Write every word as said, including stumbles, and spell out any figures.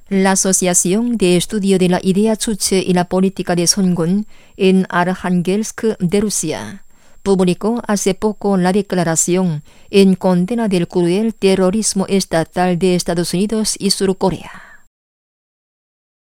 La Asociación de Estudio de la Idea Chuche y la Política de Songun en Arhangelsk de Rusia publicó hace poco la declaración en condena del cruel terrorismo estatal de Estados Unidos y Sur Corea.